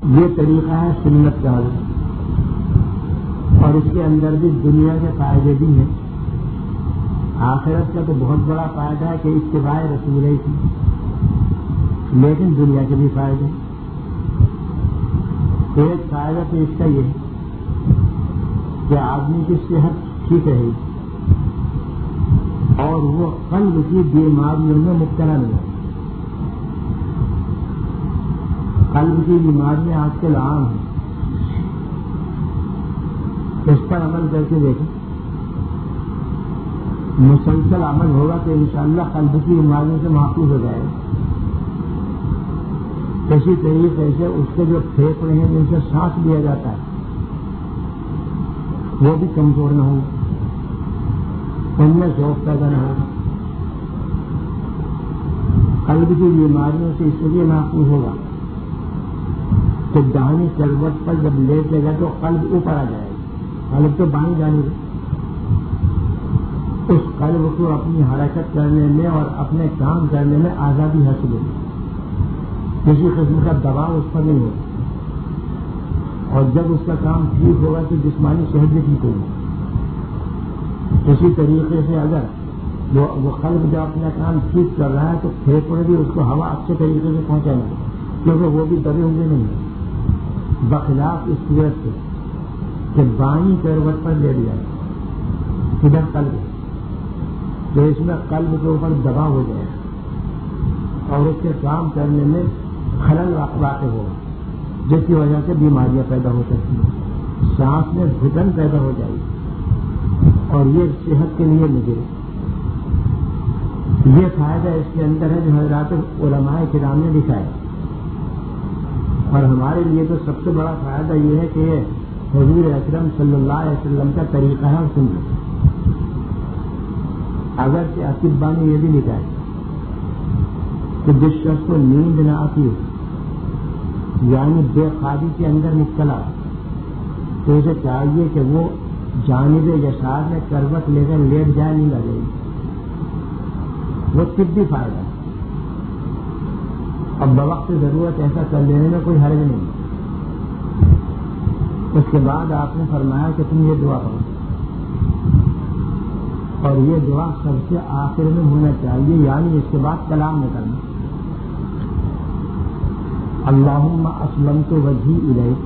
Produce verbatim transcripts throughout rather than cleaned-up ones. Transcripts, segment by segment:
یہ طریقہ ہے سنت کا، اور اس کے اندر بھی دنیا کے فائدے بھی ہیں. آخرت کا تو بہت بڑا فائدہ ہے کہ اتباع رسول ہی کی، لیکن دنیا کے بھی فائدے. ایک فائدہ تو اس کا یہ ہے کہ آدمی کی صحت ٹھیک رہے اور وہ قلب کی بیماریوں میں مبتلا نہیں ہے. قلب کی بیماریاں آج کل عام ہیں، اس پر عمل کر کے دیکھیں. مسلسل عمل ہوگا تو انشاءاللہ قلب کی بیماریوں سے محفوظ ہو جائے گا. اسی طریقے سے اس کے جو پھیپھڑے ہیں جن سے سانس لیا جاتا ہے وہ بھی کمزور نہ ہو، ان میں ذوق پیدا نہ ہو. قلب کی بیماریوں سے اس لیے محفوظ ہوگا کہ داہنی کروٹ پر جب لیٹے گا تو قلب اوپر آ جائے گا. قلب تو بائیں جانب ہے، اس قلب کو اپنی حرکت کرنے میں اور اپنے کام کرنے میں آزادی حاصل ہوگی. کسی قسم کا دباؤ اس پر نہیں ہوگا، اور جب اس کا کام ٹھیک ہوگا تو جسمانی صحت بھی ٹھیک ہوگی. اسی طریقے سے اگر وہ, وہ قلب جب اپنا کام ٹھیک کر رہا ہے تو پھیپھڑے بھی اس کو ہوا اچھے طریقے سے پہنچائیں گے، کیونکہ وہ بھی دبے ہوئے نہیں ہیں. بخلاف اس صورت سے کہ بائیں کروٹ پر لے لیا ادھر قلب، تو اس میں قلب کے اوپر دباؤ ہو جائے اور اس کے کام کرنے میں خلل واقع ہوگا، جس کی وجہ سے بیماریاں پیدا ہو سکتی ہیں. سانس میں گھٹن پیدا ہو جائے گی اور یہ صحت کے لیے مضر. یہ فائدہ اس کے اندر ہے جو حضرات علماء کرام نے لکھا ہے. اور ہمارے لیے تو سب سے بڑا فائدہ یہ ہے کہ حضور اکرم صلی اللہ علیہ وسلم کا طریقہ ہے اور سنت. اگر کہ اطباء نے یہ بھی لکھا ہے کہ جس شخص کو نیند نہ آتی ہو، یعنی بے خوابی کے اندر مبتلا، تو اسے چاہیے کہ وہ جانب یسار میں کروٹ لے کر لیٹ جائے، نہیں لگے. وہ طبی فائدہ ہے. اب بوقت ضرورت ایسا کر لینے میں کوئی حرج نہیں. اس کے بعد آپ نے فرمایا کہ تم یہ دعا کرو، اور یہ دعا سب سے آخر میں ہونا چاہیے، یعنی اس کے بعد کلام نہ کرنا. اللہم اسلمت وجہی الیک،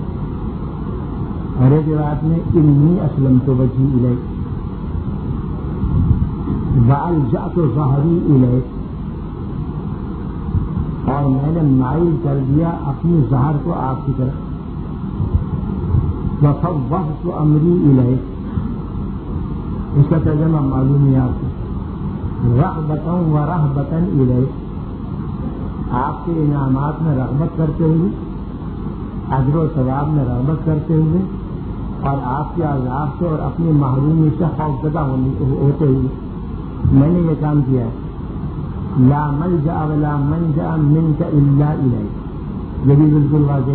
اور ایک روایت میں انی اسلمت وجہی الیک والجأت ظہری الیک، اور میں نے مائل کر دیا اپنی ظہر کو آپ کی طرف. وفوضت امری الیک، اس کا ترجمہ معلوم ہے آپ کو. رغبتا و رہبتا الیک، آپ کے انعامات میں رغبت کرتے ہوئے، اجر و ثواب میں رغبت کرتے ہوئے، اور آپ کے عذاب سے اور اپنی محرومی سے خوفزدہ ہوتے ہوئے میں نے یہ کام کیا ہے. لا ملجأ ولا منجأ منك الا الیک، یہ بھی بالکل واضح.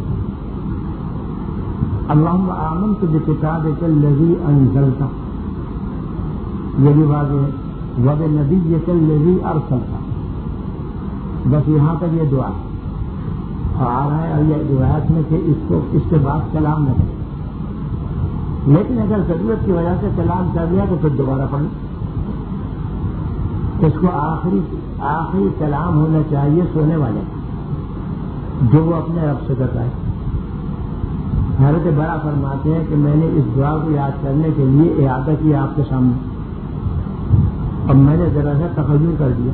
اللہم آمنت بکتابک الذی انزلت، یہ بھی واضح ہے. وبنبیک الذی ارسلت، بس یہاں تک یہ دعا اور آ رہا ہے. اور یہ روایت میں کہ اس کو اس کے بعد کلام نہ کریں، لیکن اگر ضرورت کی وجہ سے کلام کر لیا تو پھر دوبارہ پڑھیں. اس کو آخری آخری کلام ہونا چاہیے سونے والے جو وہ اپنے رب سے کرتا ہے. حضرت بڑا فرماتے ہیں کہ میں نے اس دعا کو یاد کرنے کے لیے اعادہ کیا آپ کے سامنے، اب میں نے ذرا سا تخیل کر دیا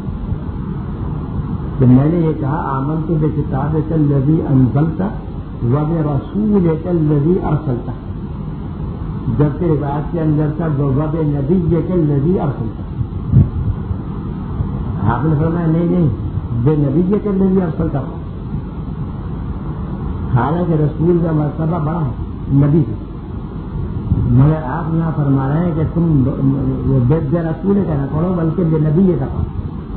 کہ میں نے یہ کہا آمنت بکتابک الذی انزلت وبرسولک الذی ارسلت، جبکہ روایت کے اندر تھا وبنبیک الذی ارسلت. آپ نے فرمایا نہیں نہیں بے نبی کے الذی ارسلت، حالانکہ رسول کا مرتبہ بڑا ہے نبی سے، مگر آپ یہاں فرما رہے ہیں کہ تم بے رسول کا نہ پڑھو بلکہ بے نبی کا پڑھو.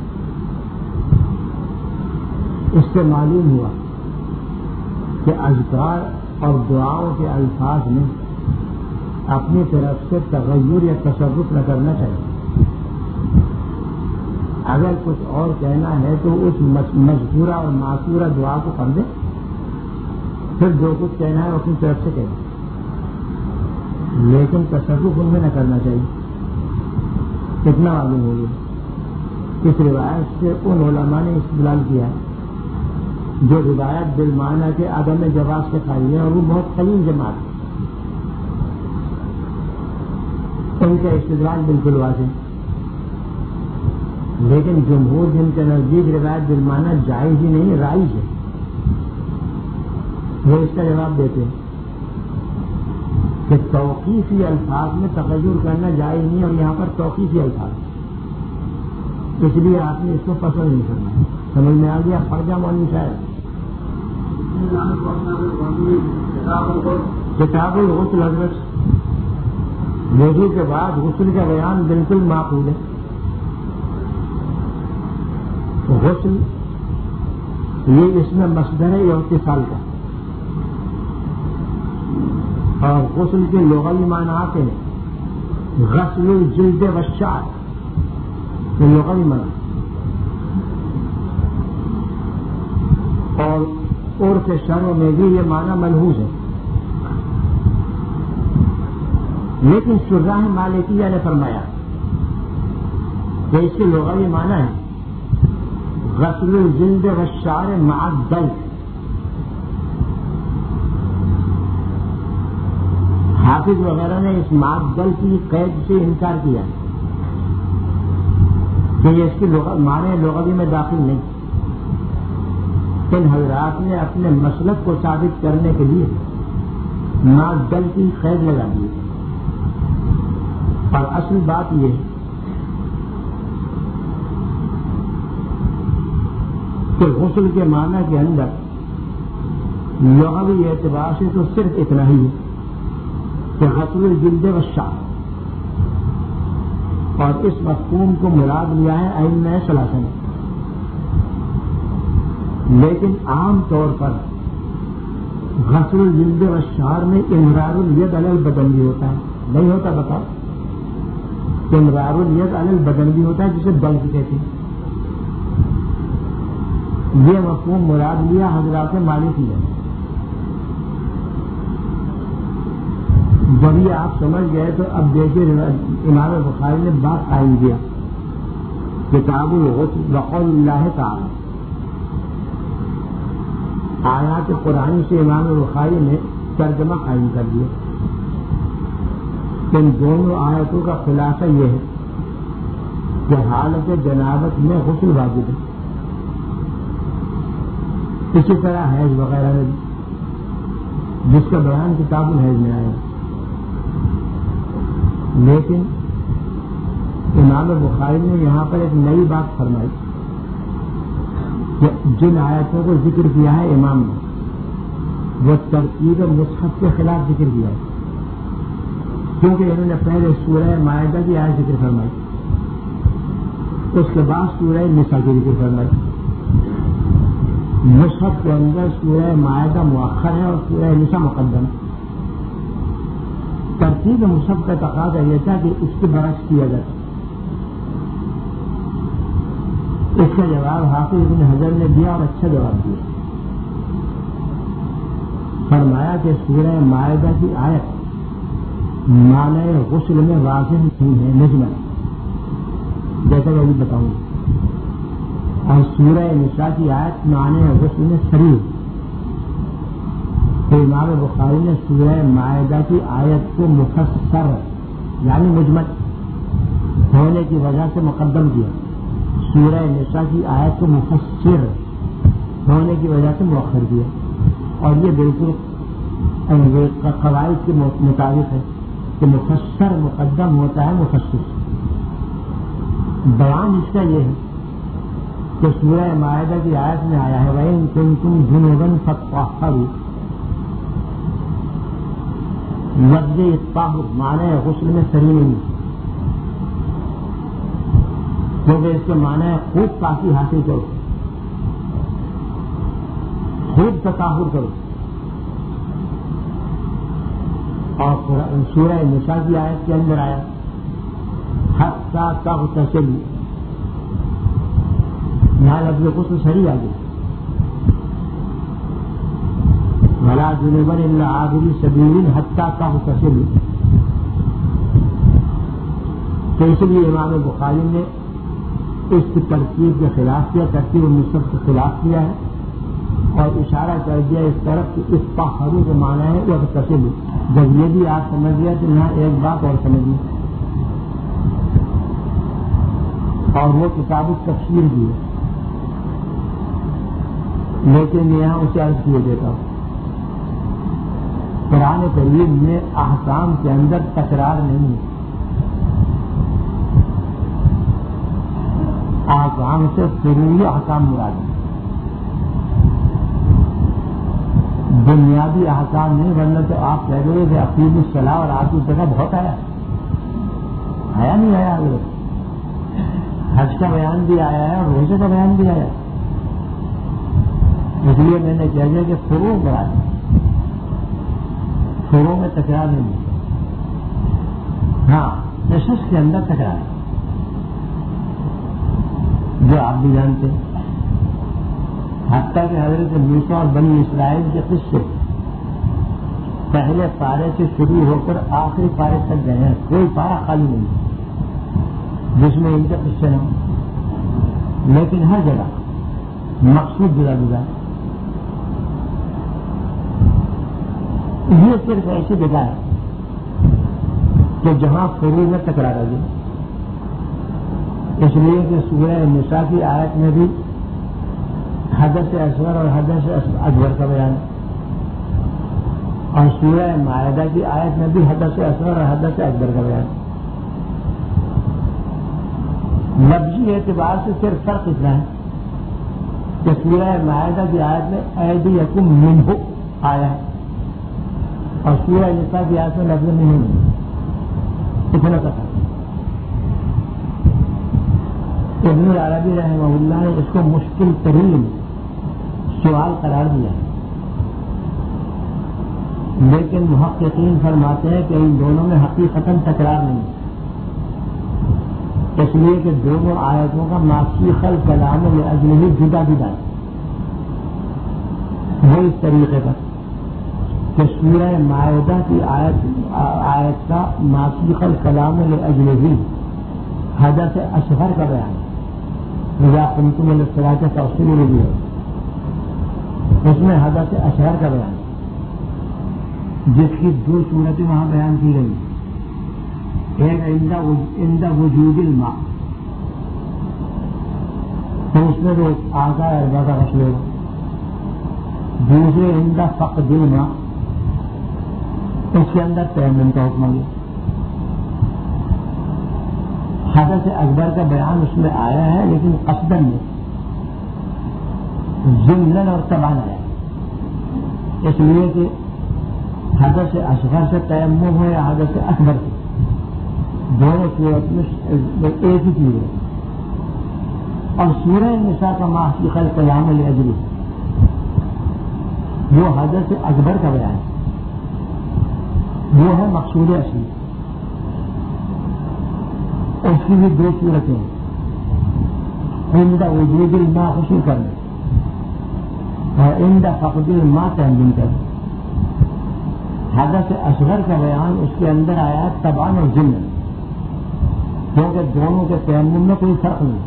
اس سے معلوم ہوا کہ اذکار اور دعاؤں کے الفاظ میں اپنی طرف سے تغیر یا تصرف نہ کرنا چاہیے. اگر کچھ اور کہنا ہے تو اس مذکورہ اور معصورہ دعا کو پڑھ دیں، پھر جو کچھ کہنا ہے اپنی طرف سے کہنا، لیکن تصرف ان میں نہ کرنا چاہیے. اتنا معلوم ہو گیا. اس روایت سے ان علماء نے استدلال کیا جو روایت بالمعنی کے عدم جواز سے قائل ہیں، اور وہ بہت قلیل جماعت ہے. ان کا استدلال بالکل واضح، لیکن جمہور جن کے نزدیک روایت بالمعنی جائز ہی نہیں رائج ہے، وہ اس کا جواب دیتے ہیں کہ توقیفی الفاظ میں تغیر کرنا جائز نہیں، اور یہاں پر توقیفی الفاظ، اس لیے آپ نے اس کو پسند نہیں کرنا. سمجھ میں آ گیا؟ پڑھ جا مولوی صاحب. کتاب الغسل حضرت وضو کے بعد غسل کا بیان بالکل معقول ہے. غسل یہ اس میں مصدر ہے اتصال کا، اور غسل کے لغوی معنی آتے ہیں غسل الجلد والشعر، یہ لغوی معنی، اور عرف شرع میں بھی یہ معنی ملحوظ ہے. لیکن شراح مالکیہ نے فرمایا کہ اس کے لغوی معنی ہے غسل الجلد والشعر مع الدلق. حافظ وغیرہ نے اس مع الدلق کی قید سے انکار کیا کہ یہ اس کی معنی لغوی میں داخل نہیں. ان حضرات نے اپنے مسلک کو ثابت کرنے کے لیے مع الدلق کی قید لگا دی، اور اصل بات یہ ہے کہ غسل کے معنی کے اندر لغوی اعتبار سے تو صرف اتنا ہی ہے کہ غسل الجلد والشعر، اور اس مفہوم کو مراد لیا ہے ائمہ ثلاثہ نے. لیکن عام طور پر غسل الجلد والشعر میں امرار الید علی البدن بھی ہوتا ہے، نہیں ہوتا؟ بتاؤ. امرار الید علی البدن بھی ہوتا ہے، جسے دلق کہتے ہیں. یہ مفہوم مراد لیا حضرات مالکی ہے. جب یہ آپ سمجھ گئے تو اب دیکھیے امام بخاری نے بات قائم کیا کتاب الغسل بقول اللہ تعالی. آیات قرآن سے امام بخاری نے ترجمہ قائم کر دیا. ان دونوں آیتوں کا خلاصہ یہ ہے کہ حالت جنابت میں غسل واجب ہے، اسی طرح حیض وغیرہ میں جس کا بیان کتاب الحیض میں آیا. لیکن امام بخاری نے یہاں پر ایک نئی بات فرمائی کہ جن آیتوں کو ذکر کیا ہے امام نے وہ ترتیب مصحف کے خلاف ذکر کیا ہے، کیونکہ انہوں نے پہلے سورہ مائدہ کی آیت ذکر فرمائی، اس کے بعد سورہ نساء کی ذکر فرمائی. مصحف کے اندر سورہ مائدہ مؤخر ہے اور سورہ نساء مقدم. ترتیب مصحف کا تقاضا یہ تھا کہ اس کے برعکس کیا جاتا. اس کا جواب حافظ ابن حجر نے دیا اور اچھا جواب دیا. فرمایا کہ سورہ مائدہ کی آیت معنی غسل میں واضح نہیں ہے مجمل، جیسا کہ ابھی بتاؤں گا، اور سورہ نساء کی آیت معنی غسل میں صریح. تو امام بخاری نے سورہ مائدہ کی آیت کو مفسر یعنی مجمل ہونے کی وجہ سے مقدم کیا، سورہ نساء کی آیت کو مفسر ہونے کی وجہ سے مؤخر کیا. اور یہ بالکل قواعد کے مطابق ہے کہ مفسر مقدم ہوتا ہے مفسر. بیان اس کا یہ ہے کہ سورہ مائدہ کی آیت میں آیا ہے وَإِن كُنتُمْ جُنُبًا فَاطَّهِّرُوا. لفظ طاہر معنی غسل میں صریح نہیں، کیونکہ اس کے معنی خوب پاکی حاصل کرو، خوب تطہر کرو. اور سورہ نساء کی آیت کے اندر آیا حتی تغتسلوا، یہاں لفظ غسل صریح آ گیا. ولا جنبا الا عابر سبیل حتی تغتسل. تو اس لیے امام بخاری نے اس کی ترکیب کے خلاف کیا، ترکیب مصحف کے خلاف کیا ہے اور اشارہ کر دیا اس طرف کہ اس پاخرو کے معنی ہے اغتسل. جب یہ بھی آپ سمجھ گیا تو یہاں ایک بات اور سمجھیے، اور وہ کتاب تفسیر بھی ہے، لیکن یہاں اسے عرض کیے دیتا ہوں. قرآن کریم میں احکام کے اندر تکرار نہیں ہے. احکام سے فروعی احکام مراد ہے، بنیادی احکام نہیں. ورنہ تو آپ کہہ رہے کہ عقید الصلاح اور آتی جگہ بہت آیا آیا نہیں آیا. حج کا بیان بھی آیا ہے اور روزے کا بیان بھی آیا. اس لیے میں نے کہہ دیا کہ فروع مراد ہے، فروع میں تکرار نہیں ہے. ہاں نشست کے اندر تکرار ہے جو آپ بھی جانتے ہیں. حتیٰ کہ حضرت موسیٰ اور بنی اسرائیل کے قصے پہلے پارے سے شروع ہو کر آخری پارے تک گئے ہیں، کوئی پارا خالی نہیں جس میں ان کے قصے نہ ہوں، لیکن ہر جگہ مقصود جدا جدا ہے. یہ صرف ایسی جگہ ہے کہ جہاں فروع میں تکرار آ گئی. اس لیے کہ سورہ نساء کی آیت میں بھی حدث اصغر اور حدث اکبر کا بیان ہے، اور سورہ مائدہ کی آیت میں بھی حدث اصغر اور حدث اکبر کا بیان ہے. لفظی اعتبار سے صرف فرق اتنا ہے کہ سورہ مائدہ کی آیت میں ایدیکم منہ آیا ہے اور سورہ نساء کی آیت میں لفظ نہیں ہے. اتنا پتہ. ابن العربی رحمہ اللہ نے اس کو مشکل ترین سوال قرار دیا ہے، لیکن محققین فرماتے ہیں کہ ان دونوں میں حقیقتاً تکرار نہیں ہے، اس لیے کہ دونوں آیتوں کا ماسیخ الکلام لاجلہ جدا جدا ہے. وہ اس طریقے پر کہ سورہ مائدہ کی آیت آیت کا ماسیخ الکلام لاجلہ حدث اصغر کا بیان ہے. رضا قمتم الصلاۃ کے توسیل میں بھی ہے، اس میں حدث اصغر کا بیان ہے جس کی دو صورتیں وہاں بیان کی گئی. ایک عند وجود الماء، تو اس میں جو آگاہ اربا کا غسل ہوگا. دوسرے عند فقد الماء، اس کے اندر تیمم کا حکم ہے. حدث اکبر کا بیان اس میں آیا ہے لیکن قصدن میں ضمناً اور تبان آیا ہے، اس لیے کہ حدث اصغر سے تیمم ہو یا حدث اکبر سے، دونوں صورت میں ایک ہی چیز ہے. اور سورہ نساء کا ماسیخ الکلام لاجلہ وہ حدث اکبر کا بیان ہے، وہ ہے مقصود اصلی. اس کی بھی دو صورتیں ہیں، عند وجود الماء غسل کرنے اور عند فقد الماء تیمم کرنے. حدث اصغر کا بیان اس کے اندر آیا تبان اور ضمن، کیونکہ دونوں کے تیمم میں کوئی فرق نہیں،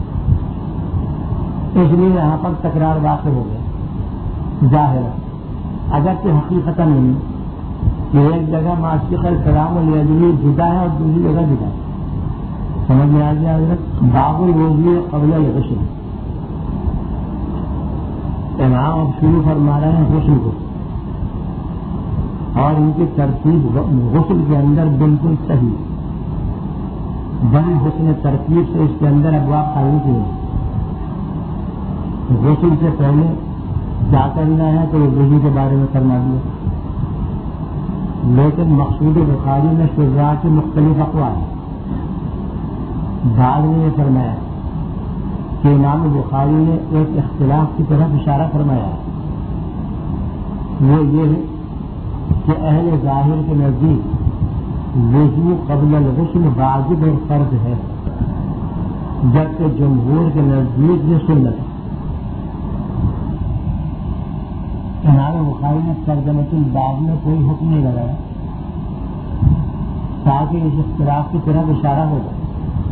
اس لیے یہاں پر تکرار واقع ہو گیا. ظاہر اگرچہ حقیقتاً نہیں کہ ایک جگہ ماسیخ الکلام لاجلہ جدا ہے اور دوسری جگہ جدا ہے. سمجھ میں آ گیا حضرت؟ باب الوضوء قبل الغسل. امام اب شروع فرما رہے ہیں غسل کو، اور ان کی ترتیب غسل کے اندر بالکل صحیح، بڑی حسن ترتیب سے اس کے اندر ابواب قائم کیے. غسل سے پہلے جا کرنا ہے تو وضو کے بارے میں فرما دیا، لیکن مقصود بخاری میں شراح کے مختلف اقوال ہیں. بعد میں یہ فرمایا کہ امام بخاری نے ایک اختلاف کی طرف اشارہ فرمایا ہے، وہ یہ ہے کہ اہل ظاہر کے نزدیک وضو قبل الغسل واجب اور فرض ہے، جبکہ جمہور کے نزدیک یہ سنت ہے. امام بخاری نے ترجمۃ الباب میں کوئی حکم نہیں لگایا تاکہ اس اختلاف کی طرف اشارہ ہو جائے،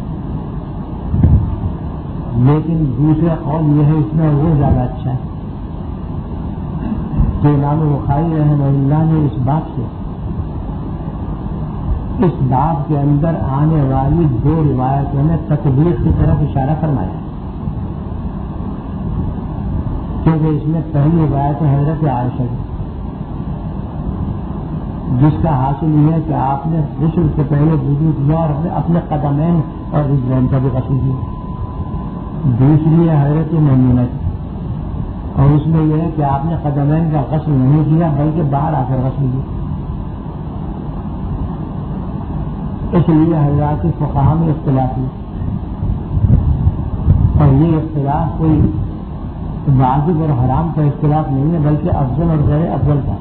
لیکن دوسرا قول یہ ہے اس میں وہ زیادہ اچھا ہے کہ امام بخاری رحمہ اللہ نے اس بات سے اس باب کے اندر آنے والی دو روایتوں میں تطبیق کی طرف اشارہ فرمایا، کیونکہ اس میں پہلی روایت حضرت عائشہ کی، جس کا حاصل یہ ہے کہ آپ نے غسل سے پہلے وضو کیا اور اپنے قدمین اور رجلین کا بھی غسل کیا۔ دوسری ہے حضرت میمونہ کی، اور اس میں یہ ہے کہ آپ نے قدمین کا غسل نہیں کیا بلکہ باہر آ کر غسل کیا۔ اس لیے حضرات فقہا میں اختلاف ہے، اور یہ اختلاف کوئی واجب اور حرام کا اختلاف نہیں ہے بلکہ افضل اور غیر افضل کا۔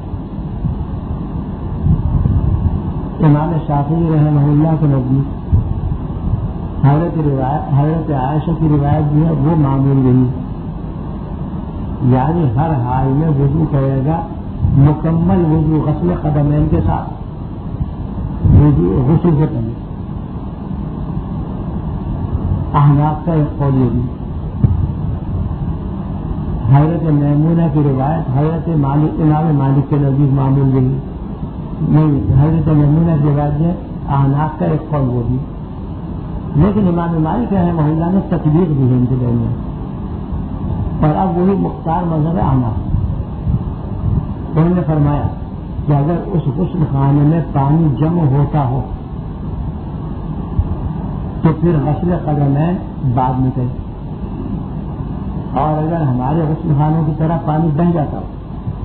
امام شافعی رحمہ اللہ کے نزدیک حضرت روایت حضرت عائشہ کی روایت جو ہے وہ معمول رہی، یعنی ہر حال میں وضو کرے گا مکمل وضو غسل قدمین کے ساتھ، وضو غسل سے پہلے۔ احناف کا ایک قول یہ بھی، حضرت میمونہ کی روایت حضرت مالک امام مالک کے نزدیک معمول رہی نہیں، حضرت میمونہ کی روایت ہے احناف کا ایک قول وہ بھی، لیکن امام مالک رحمہ اللہ نے تطبیق دی ہے ان کے درمیان، اور اب وہی مختار مذہب احناف۔ انہوں نے فرمایا کہ اگر اس غسل خانے میں پانی جمع ہوتا ہو تو پھر غسل قدمین بعد میں کریں، اور اگر ہمارے غسل خانوں کی طرح پانی بہ جاتا ہو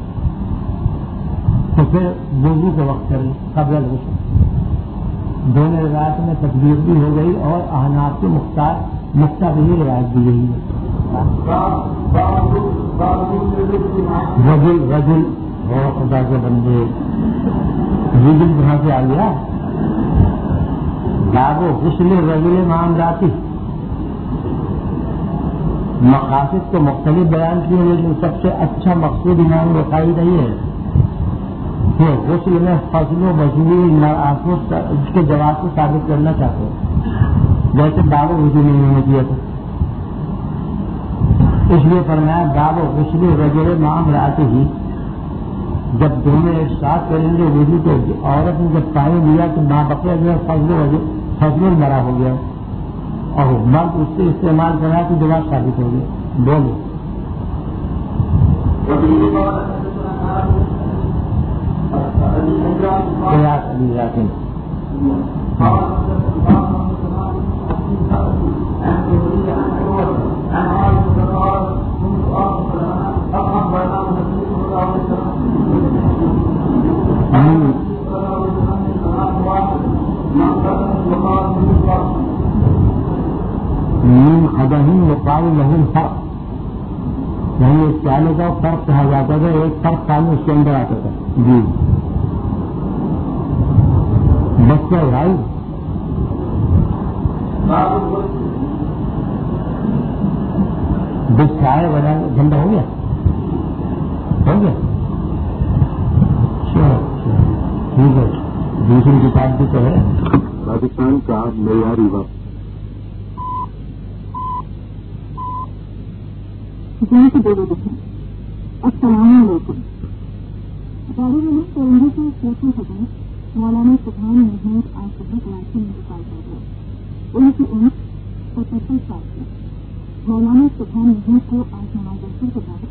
تو پھر وضو کے وقت کریں قبل الغسل۔ دونوں روایت میں تطبیق بھی ہو گئی اور احناف کی مختار مختار بھی روایت دی گئی ہے۔ رجل رجل اور خدا کے بندے رجل کہاں سے آ گیا؟ باب غسل رجل معاملاتی، مقاصد تو مختلف بیان کیے لیکن سب سے اچھا مقصود امام بخاری کا یہ ہے کہ غسل میں فضل و مضمون اس کے جواب کو ثابت کرنا چاہتے ہیں، جیسے باب وضو نہیں ہونا چاہیے تھا، اس لیے فرمایا باب غسل رجل معاملاتی ہی، جب دونوں ایک ساتھ کریں گے وضو تو عورت نے جب پانی لیا تو ماں بقیہ جو ہے فضل فضل المرا ہو گیا اور مرد اس سے استعمال کرا تو جواب ثابت ہو گیا۔ بولو من قدح وقال له الفرق، یعنی اس پیالے کا فرق کہا جاتا تھا، ایک فرق پانی اس کے اندر آتا تھا۔ جی بس کیا بھائی بس چائے بنا ٹھنڈا ہو گیا ہو گیا ٹھیک ہے۔ دوسری کتاب بھی تو ہے پاکستان کا معیاری وقت۔ جن کے بولے دیکھیں السلام علیکم۔ دارالعلوم سرنگی کے چوتھے صدر مولانا سبحان محمود آج صبح کراچی میں انتقال کر گئے۔ ان کی عمر پچہتر سال تھی۔ مولانا سبحان محمود کو آج نماز عصر کے بعد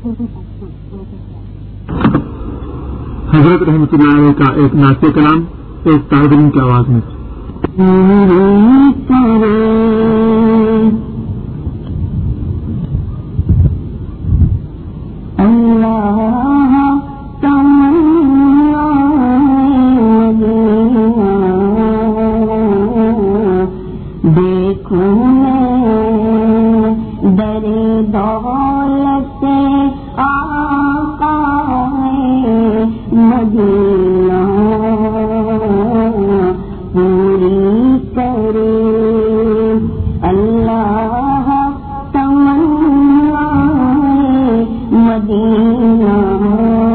حضرت رحمۃ اللہ علیہ کا ایک نعت کلام ایک طالب علم کی آواز میں۔ مدینہ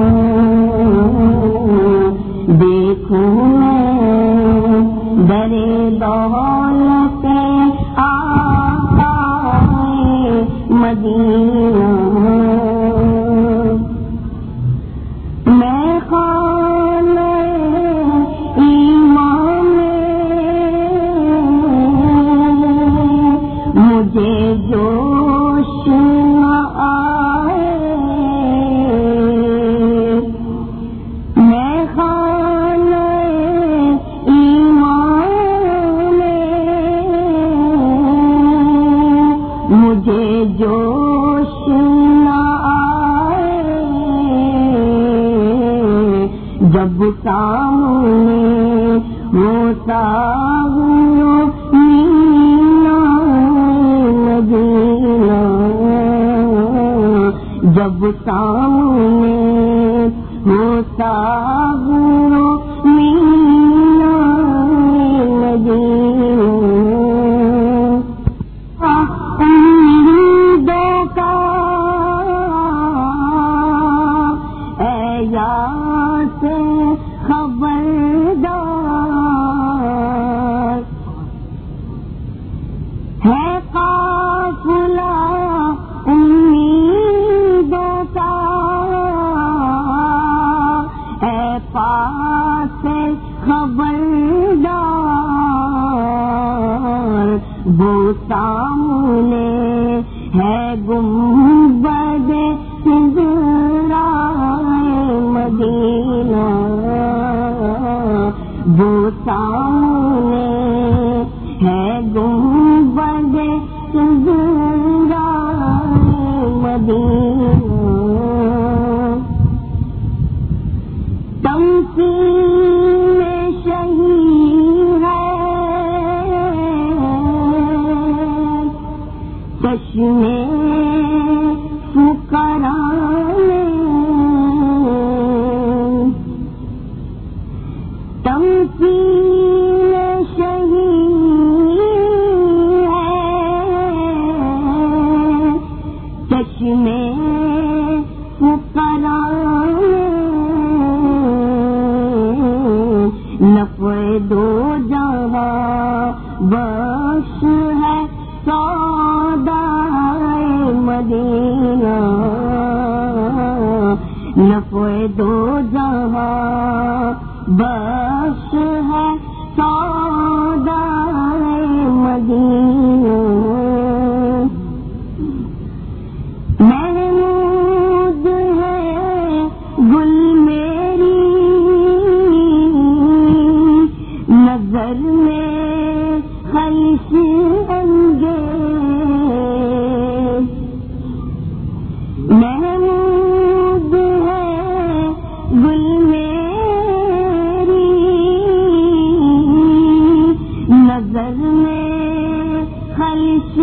جب سامنے ہوتا ہوں مینا مدینہ، جب سامنے ہوتا ہوں مینا مدینہ، امیدوں کا اے یار سے خبردار ہے قافلہ امیدوں کا، اے پاس خبردار، وہ سامنے ہے گنبد خضرا مدینہ، وہ سامنے ہے گنبد خضرا مدینہ، تمثیل شہید ہے چشمے فقراء تمثیل شہید ہے چشمے فقراء، نفع دو جہاں بخش ہے سودائے مدینہ، نفع دو جہاں بخش ہے سودائے مدینہ، محمود ہے گل میری نظر میں خلش انگیز، محمود ہے گل میری نظر میں خلش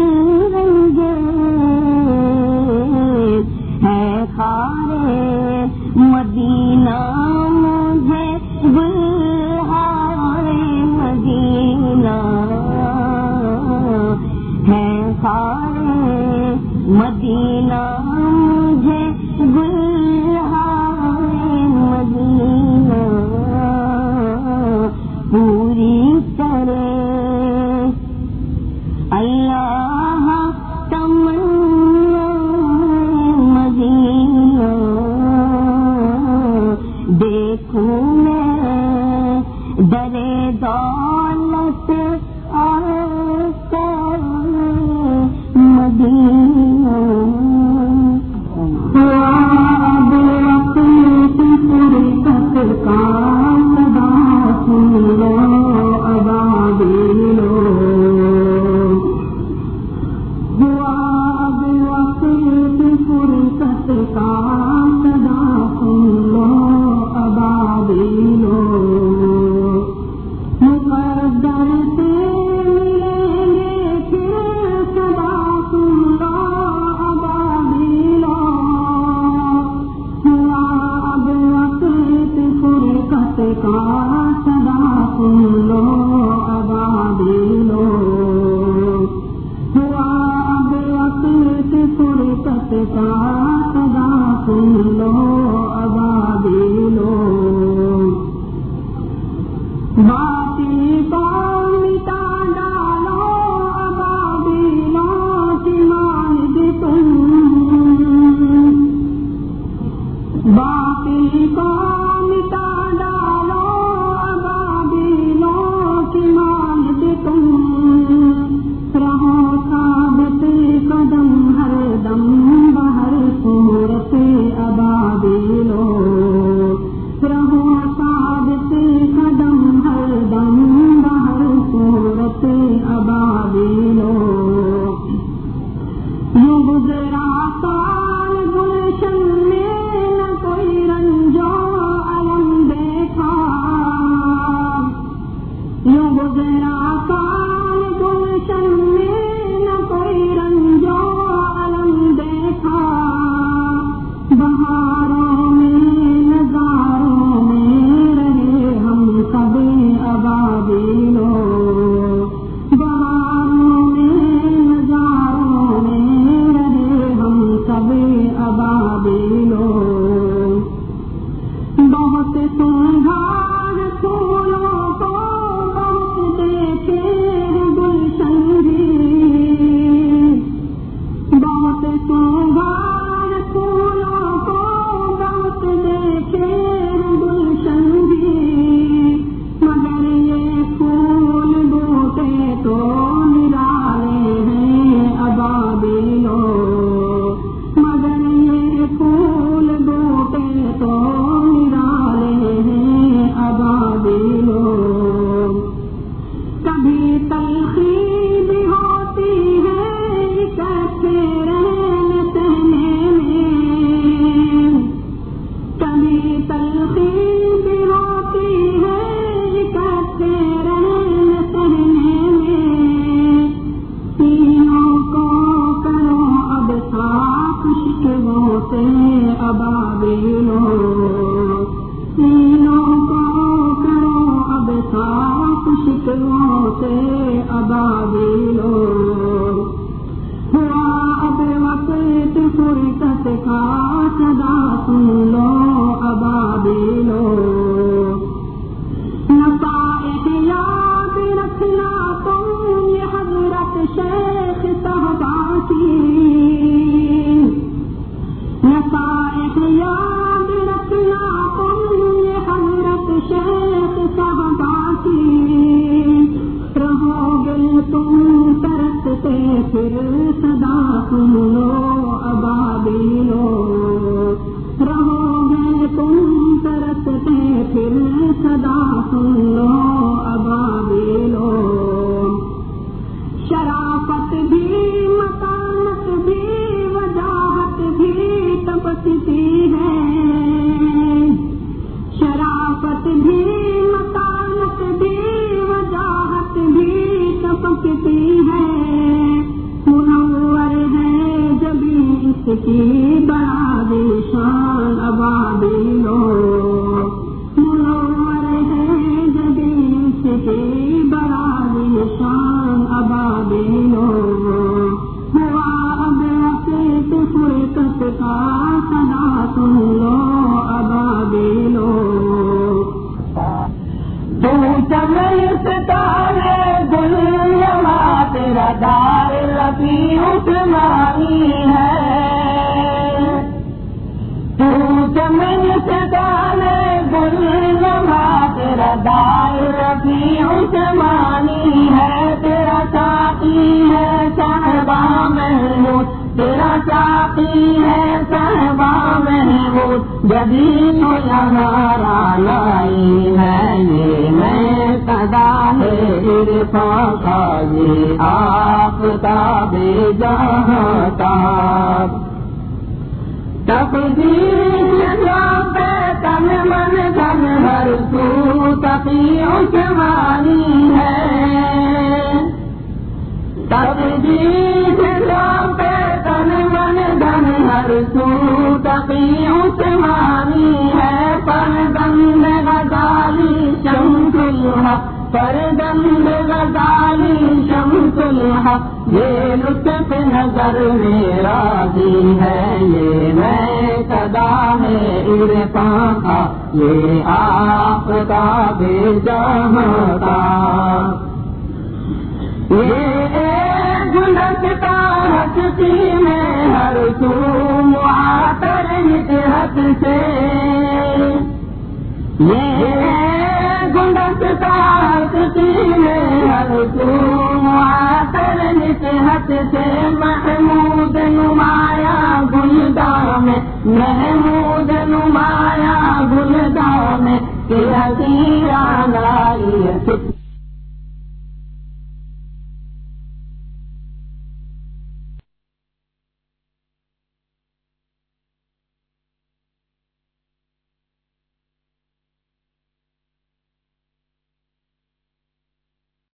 انگیز، ہے خارے مدینہ مجھے گلہائے مدینہ، ہے خارے مدینہ مجھے گلہائے مدینہ، پوری کرے اللہ تمنا مدینہ، دیکھوں میں درے دولت آقا مدینہ، اب رفیق فرصت کا صدا سن لو ابابیلو، اب رفیق فرصت کا صدا سن لو ابابیلو، مقدر سے ملیں گے پھر صدا سن لو ابابیلو، اب رفیق فرصت کا صدا سن لو ابابیلو، اب رفیق فرصت کا صدا سن لو ابابیلو، باطل کو مٹا ڈالو ابابیلو کی ماند تم، باطل کو مٹا ڈالو ابابیلو کی ماند تم، رہو ثابت قدم ہر دم بہر صورت ابابیلو، شکووں سے ابابیلو سینوں کو کرو اب صاف شکووں سے ابابیلو ہوا اب وقت فرقت کا صدا سن لو ابابیلو نصائح یاد رکھنا تم یہ حضرت شیخ صاحبہ کی نصائح یاد رکھنا تم یہ حضرت شیخ صاحبہ کی رہو گے تم ترستے پھر صدا سن لو ابابیلو رہو گے تم ترستے پھر صدا سن لو ابابیلو شرافت بھی مکانت بھی وجاہت بھی تپستی ہے شرافت بھی مکانت بھی وجاہت بھی تپستی ہے منور ہے جبھی اس کی بڑا شان ابابیلو منور ہے جبھی اس کی بڑا شان ابابیلو ہوا اب وقت فرقت کا صدا سن لو ابابیلو تو چمن ستارے گل یما تیرا دار ربی عثمانی ہے تو چمن ستارے گل یما تیرا دار ربی عثمانی ہے تیرا ساقی ہے صاحبہ محمود تیرا ساقی ہے صاحبہ محمود جبھی تو ہمارا لائی ہے یہ میں صدا ہے عرفاں کا یہ آفتاب جہاں تاب تقدیر پہ تن من دھن ہر سو تقی عثمانی ہے تقدیر پہ تن من دھن ہر سو تقی عثمانی ہے پردند غزالی شمس الحق پردند غزالی شمس الحق یہ لطف نظر میں راضی ہے یہ میں صدا ہے عرفاں کا یہ آفتاب جہاں کا یہ گلکتا ہستی میں ہر سو معاطر نجہت سے یہ گلکتا ہستی میں ہر سو معاطر نجہت سے محمود نمایا گلداں میں محمود نمایا گلداں میں کہ حسیران آئی